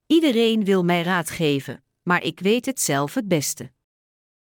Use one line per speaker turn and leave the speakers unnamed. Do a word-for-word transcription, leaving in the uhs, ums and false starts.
Iedereen wil mij raad geven, maar ik weet het zelf het beste.